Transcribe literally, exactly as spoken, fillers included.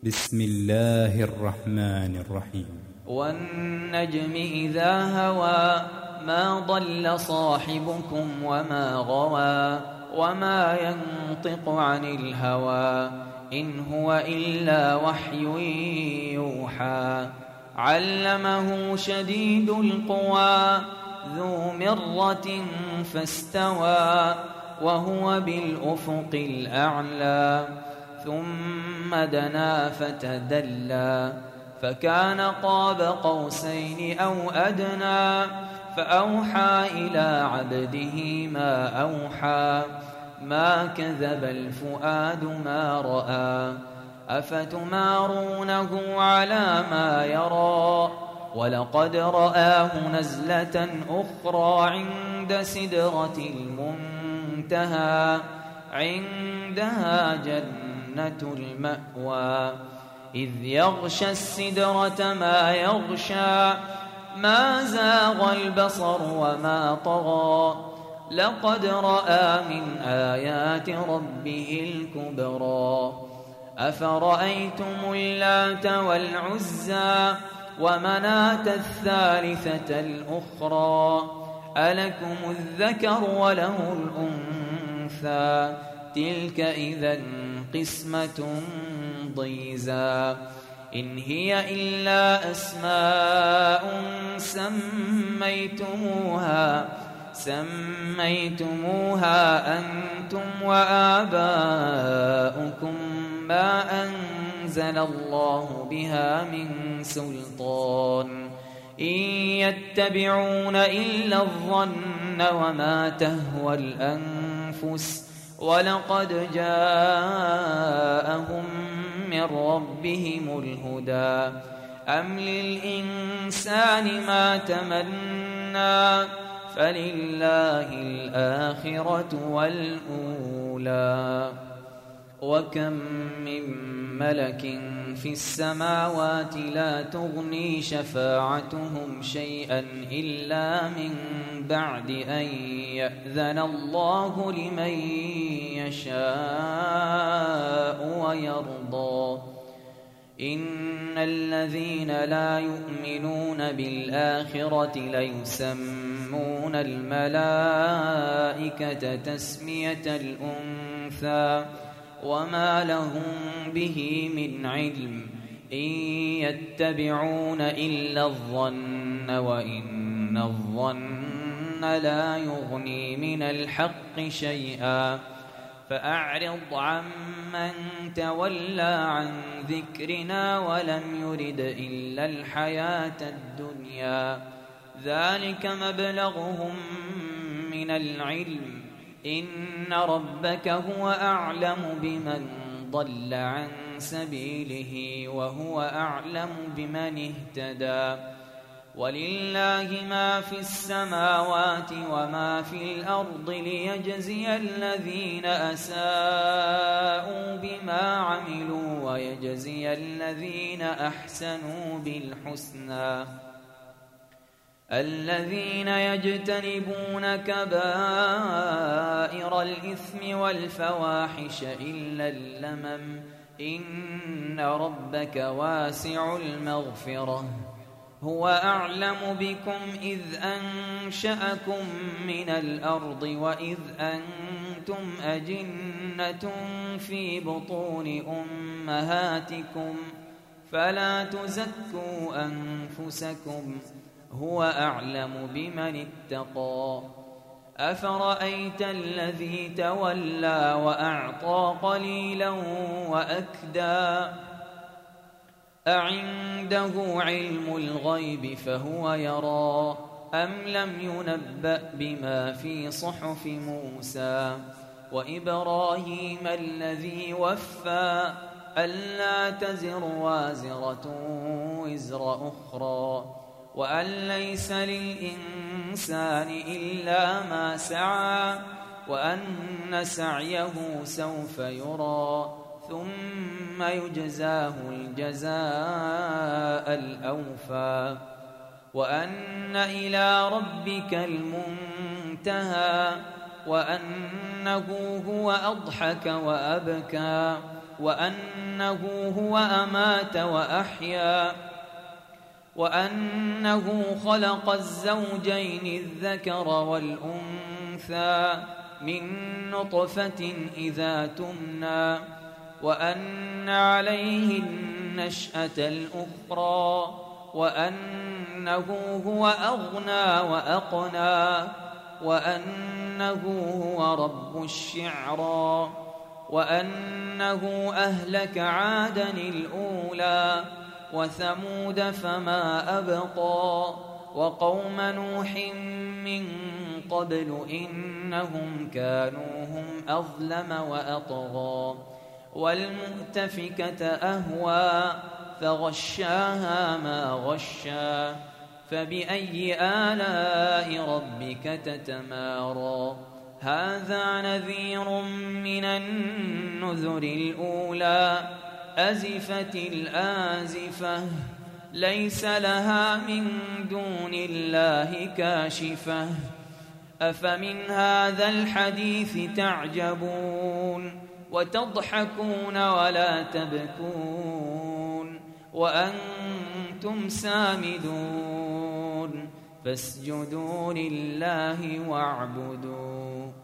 بسم الله الرحمن الرحيم. والنجم إذا هوى ما ضل صاحبكم وما غوى وما ينطق عن الهوى إن هو إلا وحي يوحى علمه شديد القوى ذو مرة فاستوى وهو بالأفق الأعلى ثم دنا فتدلى فكان قاب قوسين أو أدنى فأوحى إلى عبده ما أوحى ما كذب الفؤاد ما رأى أفتمارونه على ما يرى ولقد رآه نزلة أخرى عند سدرة المنتهى عندها جنة المأوى إذ يغشى السدرة ما يغشى ما زاغ البصر وما طغى لقد رأى من آيات ربه الكبرى أفرأيتم اللات والعزى ومناة الثالثة الأخرى ألكم الذكر وله الأنثى تلك إذا قسمة ضيزى إن هي إلا أسماء سميتموها سميتموها أنتم وآباؤكم ما أنزل الله بها من سلطان إن يتبعون إلا الظن وما تهوى الأنفس ولقد جاءهم من ربهم الهدى أم للإنسان ما تمنى فلله الآخرة والأولى وكم من ملك في السماوات لا تغني شفاعتهم شيئا إلا من بعد أن يأذن الله لمن يشاء ويرضى إن الذين لا يؤمنون بالآخرة ليسمون الملائكة تسمية الأنثى وما لهم به من علم إن يتبعون إلا الظن وإن الظن لا يغني من الحق شيئا فأعرض عمن تولى عن ذكرنا ولم يرد إلا الحياة الدنيا ذلك مبلغهم من العلم إن ربك هو أعلم بمن ضل عن سبيله وهو أعلم بمن اهتدى ولله ما في السماوات وما في الأرض ليجزي الذين أساءوا بما عملوا ويجزي الذين أحسنوا بالحسنى الذين يجتنبون كبائر الإثم والفواحش إلا اللمم إن ربك واسع المغفرة هو أعلم بكم إذ أنشأكم من الأرض وإذ أنتم أجنة في بطون أمهاتكم فلا تزكوا أنفسكم هو أعلم بمن اتقى أفرأيت الذي تولى وأعطى قليلا وأكدى أعنده علم الغيب فهو يرى أم لم ينبأ بما في صحف موسى وإبراهيم الذي وفى ألا تزر وازرة وزر أخرى وأن ليس للإنسان إلا ما سعى وأن سعيه سوف يرى ثم يجزاه الجزاء الأوفى وأن إلى ربك المنتهى وأنه هو أضحك وأبكى وأنه هو أمات وأحيا وأنه خلق الزوجين الذكر والأنثى من نطفة إذا تمنى وأن عليه النشأة الأخرى وأنه هو أغنى وأقنى وأنه هو رب الشعرى وأنه أهلك عادا الأولى وثمود فما أبقى وقوم نوح من قبل إنهم كانوا هم أظلم وأطغى والمؤتفكة أهوى فغشاها ما غشا فبأي آلاء ربك تتمارى هذا نذير من النذر الأولى أزفت الآزفة ليس لها من دون الله كاشفة أفمن هذا الحديث تعجبون وتضحكون ولا تبكون وأنتم سامدون فاسجدوا لله واعبدوا